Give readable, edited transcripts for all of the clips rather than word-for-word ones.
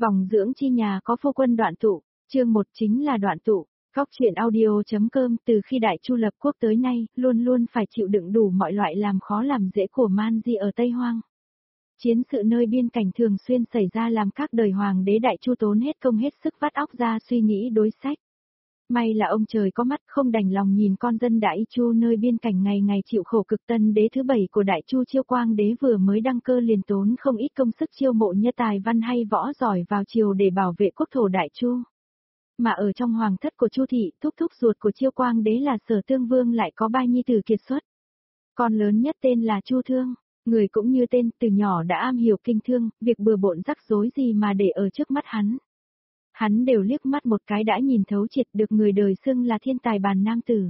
Vòng dưỡng chi nhà có phu quân đoạn tụ, chương 1 chính là đoạn tụ. Góc truyện audio.com từ khi Đại Chu lập quốc tới nay, luôn luôn phải chịu đựng đủ mọi loại làm khó làm dễ của Man Di ở Tây Hoang. Chiến sự nơi biên cảnh thường xuyên xảy ra làm các đời hoàng đế Đại Chu tốn hết công hết sức vắt óc ra suy nghĩ đối sách. May là ông trời có mắt không đành lòng nhìn con dân Đại Chu nơi biên cảnh ngày ngày chịu khổ cực. Tân đế thứ 7 của Đại Chu Chiêu Quang đế vừa mới đăng cơ liền tốn không ít công sức chiêu mộ nhân tài văn hay võ giỏi vào triều để bảo vệ quốc thổ Đại Chu. Mà ở trong hoàng thất của Chu thị, thúc thúc ruột của Chiêu Quang đế là Sở Tương Vương lại có ba nhi tử kiệt xuất. Con lớn nhất tên là Chu Thương, người cũng như tên, từ nhỏ đã am hiểu kinh thương, việc bừa bộn rắc rối gì mà để ở trước mắt hắn. Hắn đều liếc mắt một cái đã nhìn thấu triệt, được người đời xưng là thiên tài bàn nam tử.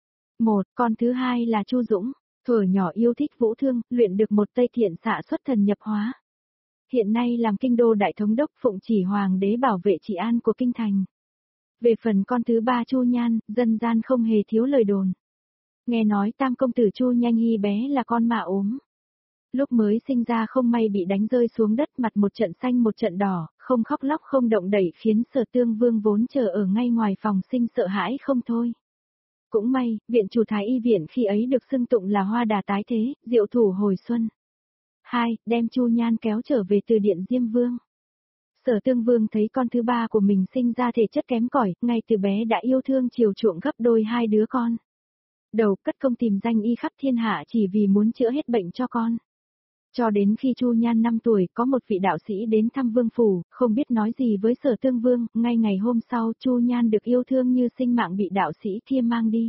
Con thứ hai là Chu Dũng, thuở nhỏ yêu thích vũ thương, luyện được một tay thiện xạ xuất thần nhập hóa. Hiện nay làm kinh đô đại thống đốc phụng chỉ hoàng đế bảo vệ trị an của kinh thành. Về phần con thứ ba Chu Nhan, dân gian không hề thiếu lời đồn. Nghe nói tam công tử Chu Nhanh Hy bé là con mà ốm. Lúc mới sinh ra không may bị đánh rơi xuống đất, mặt một trận xanh một trận đỏ, không khóc lóc không động đậy, khiến Sở Tương Vương vốn chờ ở ngay ngoài phòng sinh sợ hãi không thôi. Cũng may, viện chủ thái y viện khi ấy được xưng tụng là hoa đà tái thế, diệu thủ hồi xuân. 2. Đem Chu Nhan kéo trở về từ điện Diêm Vương. Sở Tương Vương thấy con thứ ba của mình sinh ra thể chất kém cỏi, ngay từ bé đã yêu thương chiều chuộng gấp đôi hai đứa con. Đầu cất công tìm danh y khắp thiên hạ chỉ vì muốn chữa hết bệnh cho con. Cho đến khi Chu Nhan 5 tuổi, có một vị đạo sĩ đến thăm vương phủ, không biết nói gì với Sở Tương Vương, ngay ngày hôm sau Chu Nhan được yêu thương như sinh mạng bị đạo sĩ kia mang đi.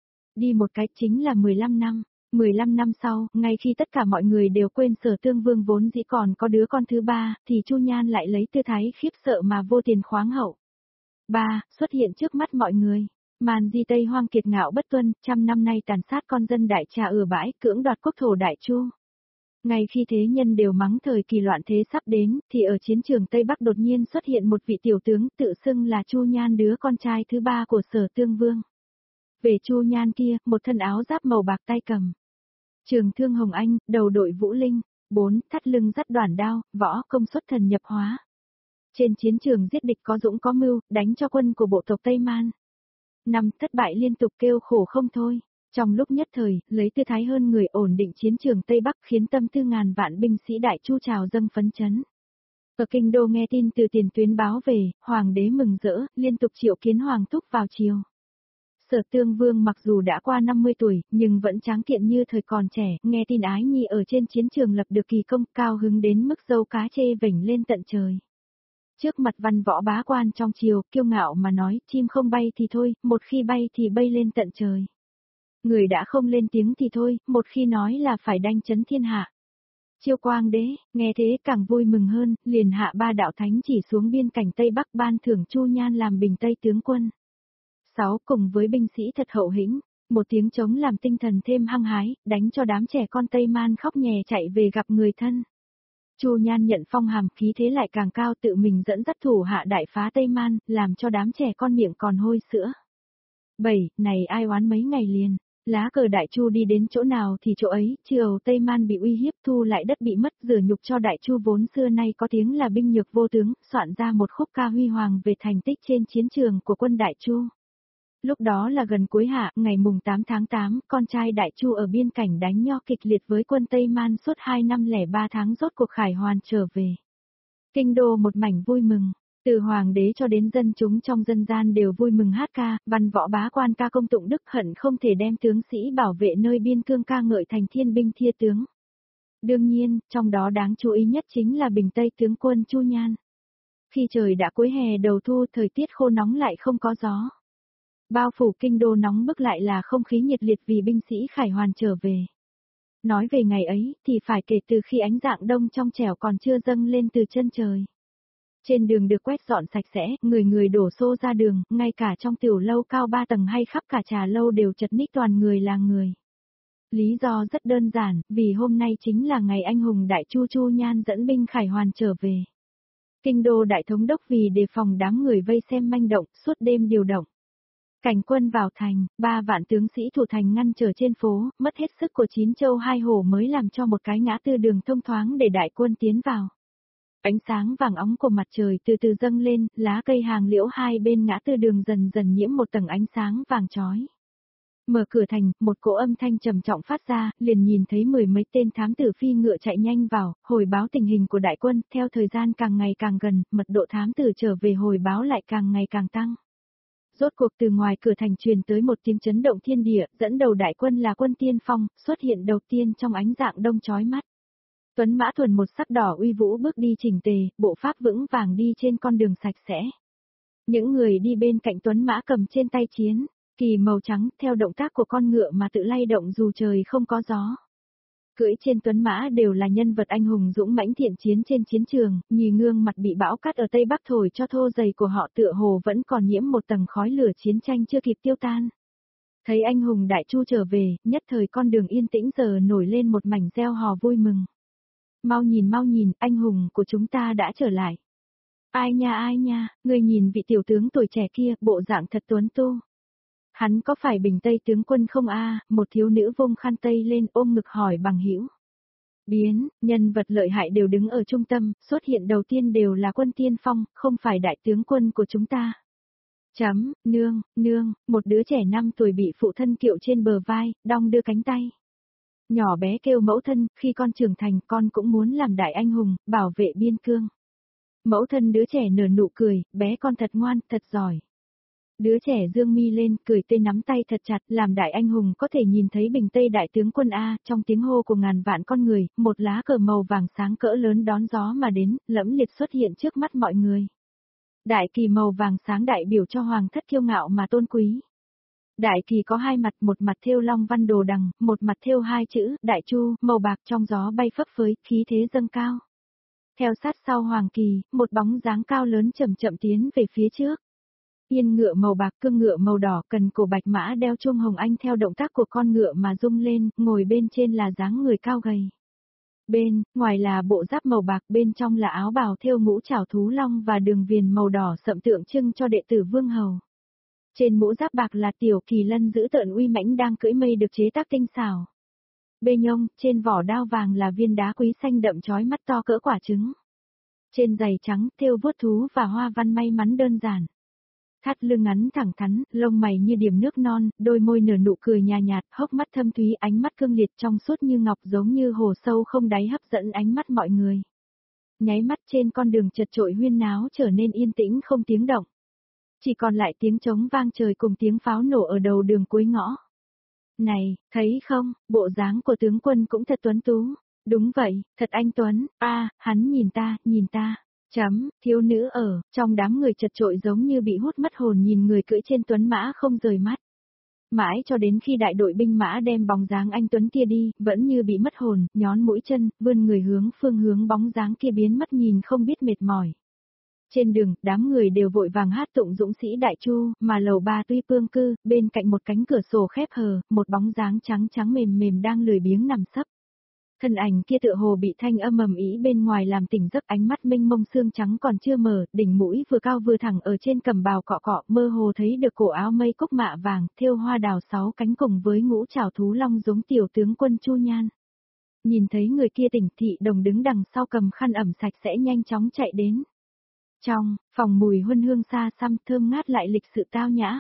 Đi một cái chính là 15 năm. 15 năm sau, ngay khi tất cả mọi người đều quên Sở Tương Vương vốn dĩ còn có đứa con thứ ba, thì Chu Nhan lại lấy tư thái khiếp sợ mà vô tiền khoáng hậu. 3. Xuất hiện trước mắt mọi người. Man Di Tây Hoang kiệt ngạo bất tuân, trăm năm nay tàn sát con dân Đại Trà ừa bãi, cưỡng đoạt quốc thổ Đại Chu. Ngay khi thế nhân đều mắng thời kỳ loạn thế sắp đến, thì ở chiến trường Tây Bắc đột nhiên xuất hiện một vị tiểu tướng tự xưng là Chu Nhan, đứa con trai thứ ba của Sở Tương Vương. Về Chu Nhan kia, một thân áo giáp màu bạc tay cầm trường thương hồng anh, đầu đội vũ linh. 4. Thắt lưng dắt đoản đao, võ công xuất thần nhập hóa. Trên chiến trường giết địch có dũng có mưu, đánh cho quân của bộ tộc Tây Man. 5. Thất bại liên tục kêu khổ không thôi. Trong lúc nhất thời, lấy tư thái hơn người ổn định chiến trường Tây Bắc, khiến tâm tư ngàn vạn binh sĩ Đại Chu trào dâng phấn chấn. Ở kinh đô nghe tin từ tiền tuyến báo về, hoàng đế mừng rỡ, liên tục triệu kiến hoàng thúc vào triều. Sở Tương Vương mặc dù đã qua 50 tuổi, nhưng vẫn tráng kiện như thời còn trẻ, nghe tin ái nhi ở trên chiến trường lập được kỳ công, cao hứng đến mức râu cá chê vểnh lên tận trời. Trước mặt văn võ bá quan trong triều, kiêu ngạo mà nói, chim không bay thì thôi, một khi bay thì bay lên tận trời. Người đã không lên tiếng thì thôi, một khi nói là phải đanh chấn thiên hạ. Chiêu Quang đế, nghe thế càng vui mừng hơn, liền hạ 3 đạo thánh chỉ xuống biên cảnh Tây Bắc ban thưởng Chu Nhan làm bình Tây tướng quân. 6. Cùng với binh sĩ thật hậu hĩnh, một tiếng trống làm tinh thần thêm hăng hái, đánh cho đám trẻ con Tây Man khóc nhè chạy về gặp người thân. Chu Nhan nhận phong hàm, khí thế lại càng cao, tự mình dẫn dắt thủ hạ đại phá Tây Man, làm cho đám trẻ con miệng còn hôi sữa. 7. Này ai oán mấy ngày liền, lá cờ Đại Chu đi đến chỗ nào thì chỗ ấy, triều Tây Man bị uy hiếp, thu lại đất bị mất, rửa nhục cho Đại Chu vốn xưa nay có tiếng là binh nhược vô tướng, soạn ra một khúc ca huy hoàng về thành tích trên chiến trường của quân Đại Chu. Lúc đó là gần cuối hạ, ngày mùng 8 tháng 8, con trai Đại Chu ở biên cảnh đánh nho kịch liệt với quân Tây Man suốt 2 năm lẻ 3 tháng rốt cuộc khải hoàn trở về. Kinh đô một mảnh vui mừng, từ hoàng đế cho đến dân chúng trong dân gian đều vui mừng hát ca, văn võ bá quan ca công tụng đức, hận không thể đem tướng sĩ bảo vệ nơi biên cương ca ngợi thành thiên binh thia tướng. Đương nhiên, trong đó đáng chú ý nhất chính là bình Tây tướng quân Chu Nhan. Khi trời đã cuối hè đầu thu, thời tiết khô nóng lại không có gió. Bao phủ kinh đô nóng bức lại là không khí nhiệt liệt vì binh sĩ khải hoàn trở về. Nói về ngày ấy, thì phải kể từ khi ánh rạng đông trong trẻo còn chưa dâng lên từ chân trời. Trên đường được quét dọn sạch sẽ, người người đổ xô ra đường, ngay cả trong tiểu lâu cao 3 tầng hay khắp cả trà lâu đều chật ních toàn người là người. Lý do rất đơn giản, vì hôm nay chính là ngày anh hùng Đại Chu Chu Nhan dẫn binh khải hoàn trở về. Kinh đô đại thống đốc vì đề phòng đám người vây xem manh động, suốt đêm điều động cảnh quân vào thành, 3 vạn tướng sĩ thủ thành ngăn trở trên phố, mất hết sức của 9 châu 2 hổ mới làm cho một cái ngã tư đường thông thoáng để đại quân tiến vào. Ánh sáng vàng óng của mặt trời từ từ dâng lên, lá cây hàng liễu hai bên ngã tư đường dần dần nhiễm một tầng ánh sáng vàng chói. Mở cửa thành, một cỗ âm thanh trầm trọng phát ra, liền nhìn thấy mười mấy tên thám tử phi ngựa chạy nhanh vào, hồi báo tình hình của đại quân, theo thời gian càng ngày càng gần, mật độ thám tử trở về hồi báo lại càng ngày càng tăng. Rốt cuộc từ ngoài cửa thành truyền tới một tiếng chấn động thiên địa, dẫn đầu đại quân là quân tiên phong, xuất hiện đầu tiên trong ánh dạng đông chói mắt. Tuấn mã thuần một sắc đỏ uy vũ bước đi chỉnh tề, bộ pháp vững vàng đi trên con đường sạch sẽ. Những người đi bên cạnh Tuấn mã cầm trên tay chiến, kỳ màu trắng theo động tác của con ngựa mà tự lay động dù trời không có gió. Cưỡi trên Tuấn mã đều là nhân vật anh hùng dũng mãnh thiện chiến trên chiến trường, nhì ngương mặt bị bão cát ở Tây Bắc thổi cho thô dày của họ tựa hồ vẫn còn nhiễm một tầng khói lửa chiến tranh chưa kịp tiêu tan. Thấy anh hùng đại chu trở về, nhất thời con đường yên tĩnh giờ nổi lên một mảnh reo hò vui mừng. Mau nhìn, anh hùng của chúng ta đã trở lại. Ai nha, người nhìn vị tiểu tướng tuổi trẻ kia, bộ dạng thật tuấn tu. Hắn có phải Bình Tây tướng quân không a? Một thiếu nữ vung khăn tây lên ôm ngực hỏi bằng hữu. Biến, nhân vật lợi hại đều đứng ở trung tâm, xuất hiện đầu tiên đều là quân tiên phong, không phải đại tướng quân của chúng ta. Nương, một đứa trẻ 5 tuổi bị phụ thân kiệu trên bờ vai, đong đưa cánh tay. Nhỏ bé kêu mẫu thân, khi con trưởng thành con cũng muốn làm đại anh hùng, bảo vệ biên cương. Mẫu thân đứa trẻ nở nụ cười, bé con thật ngoan, thật giỏi. Đứa trẻ dương mi lên, cười tê nắm tay thật chặt, làm đại anh hùng có thể nhìn thấy Bình Tây đại tướng quân A, trong tiếng hô của ngàn vạn con người, một lá cờ màu vàng sáng cỡ lớn đón gió mà đến, lẫm liệt xuất hiện trước mắt mọi người. Đại kỳ màu vàng sáng đại biểu cho hoàng thất kiêu ngạo mà tôn quý. Đại kỳ có hai mặt, một mặt thêu long văn đồ đằng, một mặt thêu hai chữ, đại chu, màu bạc trong gió bay phấp phới, khí thế dâng cao. Theo sát sau hoàng kỳ, một bóng dáng cao lớn chậm chậm tiến về phía trước. Yên ngựa màu bạc cương ngựa màu đỏ cần cổ bạch mã đeo chuông hồng anh theo động tác của con ngựa mà rung lên, ngồi bên trên là dáng người cao gầy. Bên, ngoài là bộ giáp màu bạc, bên trong là áo bào thêu ngũ trảo thú long và đường viền màu đỏ sậm tượng trưng cho đệ tử vương hầu. Trên mũ giáp bạc là tiểu kỳ lân giữ tợn uy mãnh đang cưỡi mây được chế tác tinh xảo. Bê nhông, trên vỏ đao vàng là viên đá quý xanh đậm chói mắt to cỡ quả trứng. Trên giày trắng thêu vuốt thú và hoa văn may mắn đơn giản. Thắt lưng ngắn thẳng thắn, lông mày như điểm nước non, đôi môi nở nụ cười nhạt nhạt, hốc mắt thâm thúy, ánh mắt cương liệt trong suốt như ngọc giống như hồ sâu không đáy hấp dẫn ánh mắt mọi người. Nháy mắt trên con đường chật chội huyên náo trở nên yên tĩnh không tiếng động. Chỉ còn lại tiếng trống vang trời cùng tiếng pháo nổ ở đầu đường cuối ngõ. Này, thấy không, bộ dáng của tướng quân cũng thật tuấn tú. Đúng vậy, thật anh tuấn, hắn nhìn ta. Thiếu nữ ở, trong đám người chật chội giống như bị hút mất hồn nhìn người cưỡi trên tuấn mã không rời mắt. Mãi cho đến khi đại đội binh mã đem bóng dáng anh tuấn kia đi, vẫn như bị mất hồn, nhón mũi chân, vươn người hướng phương hướng bóng dáng kia biến mất nhìn không biết mệt mỏi. Trên đường, đám người đều vội vàng hát tụng dũng sĩ đại chu, mà lầu ba tuy phương cư, bên cạnh một cánh cửa sổ khép hờ, một bóng dáng trắng trắng mềm mềm đang lười biếng nằm sấp. Thân ảnh kia tựa hồ bị thanh âm ầm ĩ bên ngoài làm tỉnh giấc, ánh mắt mênh mông xương trắng còn chưa mở, đỉnh mũi vừa cao vừa thẳng ở trên cằm bào cọ cọ, mơ hồ thấy được cổ áo mây cúc mạ vàng, thêu hoa đào 6 cánh cùng với ngũ trảo thú long giống tiểu tướng quân Chu Nhan. Nhìn thấy người kia tỉnh, Thị Đồng đứng đằng sau cầm khăn ẩm sạch sẽ nhanh chóng chạy đến. Trong phòng mùi huân hương xa xăm thơm ngát lại lịch sự tao nhã.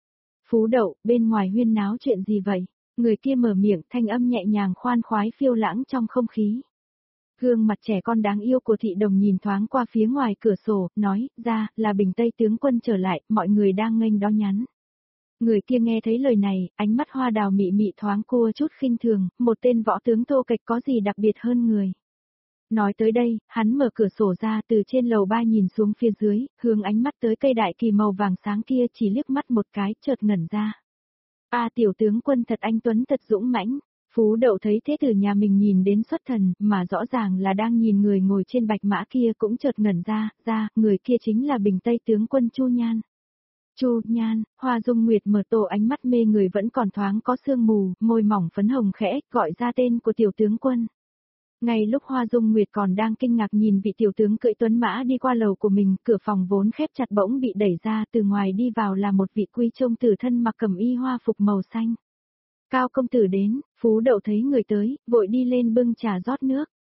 Phú Đậu, bên ngoài huyên náo chuyện gì vậy? Người kia mở miệng, thanh âm nhẹ nhàng khoan khoái phiêu lãng trong không khí. Gương mặt trẻ con đáng yêu của Thị Đồng nhìn thoáng qua phía ngoài cửa sổ, nói, ra, là Bình Tây tướng quân trở lại, mọi người đang nghênh đón nhắn. Người kia nghe thấy lời này, ánh mắt hoa đào mị mị thoáng cua chút khinh thường, một tên võ tướng Tô Kịch có gì đặc biệt hơn người. Nói tới đây, hắn mở cửa sổ ra từ trên lầu 3 nhìn xuống phía dưới, hướng ánh mắt tới cây đại kỳ màu vàng sáng kia chỉ liếc mắt một cái, chợt ngẩn ra. Tiểu tướng quân thật anh tuấn thật dũng mãnh. Phú Đậu thấy thế từ nhà mình nhìn đến xuất thần, mà rõ ràng là đang nhìn người ngồi trên bạch mã kia cũng chợt ngẩn ra, người kia chính là Bình Tây tướng quân Chu Nhan. Chu Nhan, Hoa Dung Nguyệt mở to ánh mắt mê người vẫn còn thoáng có sương mù, môi mỏng phấn hồng khẽ, gọi ra tên của tiểu tướng quân. Ngay lúc Hoa Dung Nguyệt còn đang kinh ngạc nhìn vị tiểu tướng cưỡi tuấn mã đi qua lầu của mình, cửa phòng vốn khép chặt bỗng bị đẩy ra, từ ngoài đi vào là một vị quý trông tử thân mặc cẩm y hoa phục màu xanh. Cao công tử đến, Phú Đậu thấy người tới, vội đi lên bưng trà rót nước.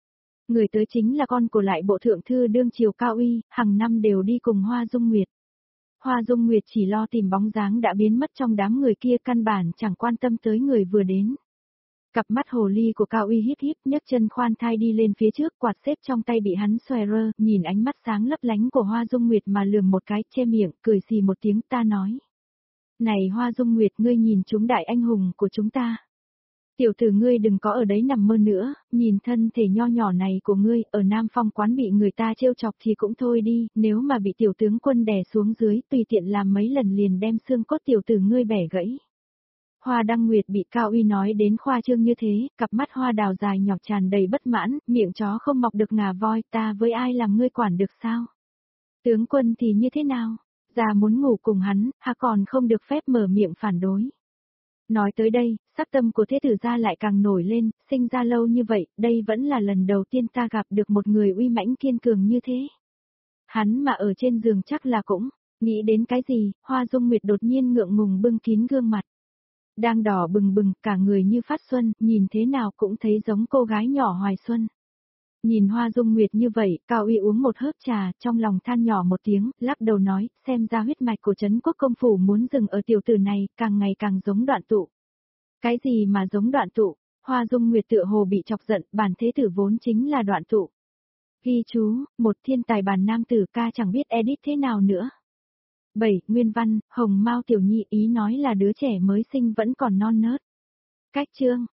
Người tới chính là con của lại bộ thượng thư đương triều Cao Uy, hàng năm đều đi cùng Hoa Dung Nguyệt. Hoa Dung Nguyệt chỉ lo tìm bóng dáng đã biến mất trong đám người kia, căn bản chẳng quan tâm tới người vừa đến. Cặp mắt hồ ly của Cao Uy híp híp, nhấc chân khoan thai đi lên phía trước, quạt xếp trong tay bị hắn xòe rơ, nhìn ánh mắt sáng lấp lánh của Hoa Dung Nguyệt mà lườm một cái, che miệng, cười xì một tiếng, ta nói. Này Hoa Dung Nguyệt, ngươi nhìn chúng đại anh hùng của chúng ta. Tiểu tử ngươi đừng có ở đấy nằm mơ nữa, nhìn thân thể nho nhỏ này của ngươi, ở Nam Phong quán bị người ta trêu chọc thì cũng thôi đi, nếu mà bị tiểu tướng quân đè xuống dưới, tùy tiện làm mấy lần liền đem xương cốt tiểu tử ngươi bẻ gãy. Hoa Đăng Nguyệt bị Cao Uy nói đến khoa trương như thế, cặp mắt hoa đào dài nhọc tràn đầy bất mãn, miệng chó không mọc được ngà voi, ta với ai làm ngươi quản được sao? Tướng quân thì như thế nào? Già muốn ngủ cùng hắn, còn không được phép mở miệng phản đối. Nói tới đây, sắc tâm của thế tử gia lại càng nổi lên, sinh ra lâu như vậy, đây vẫn là lần đầu tiên ta gặp được một người uy mãnh kiên cường như thế. Hắn mà ở trên giường chắc là cũng, nghĩ đến cái gì, Hoa Dung Nguyệt đột nhiên ngượng ngùng bưng kín gương mặt. Đang đỏ bừng bừng, cả người như phát xuân, nhìn thế nào cũng thấy giống cô gái nhỏ hoài xuân. Nhìn Hoa Dung Nguyệt như vậy, Cao Uy uống một hớp trà, trong lòng than nhỏ một tiếng, lắc đầu nói, xem ra huyết mạch của Trấn Quốc công phủ muốn dừng ở tiểu tử này, càng ngày càng giống Đoạn Tụ. Cái gì mà giống Đoạn Tụ? Hoa Dung Nguyệt tựa hồ bị chọc giận, bản thế tử vốn chính là Đoạn Tụ. Ghi chú, một thiên tài bản nam tử ca chẳng biết edit thế nào nữa. 7. Nguyên văn, Hồng Mao Tiểu Nhi ý nói là đứa trẻ mới sinh vẫn còn non nớt. Cách chương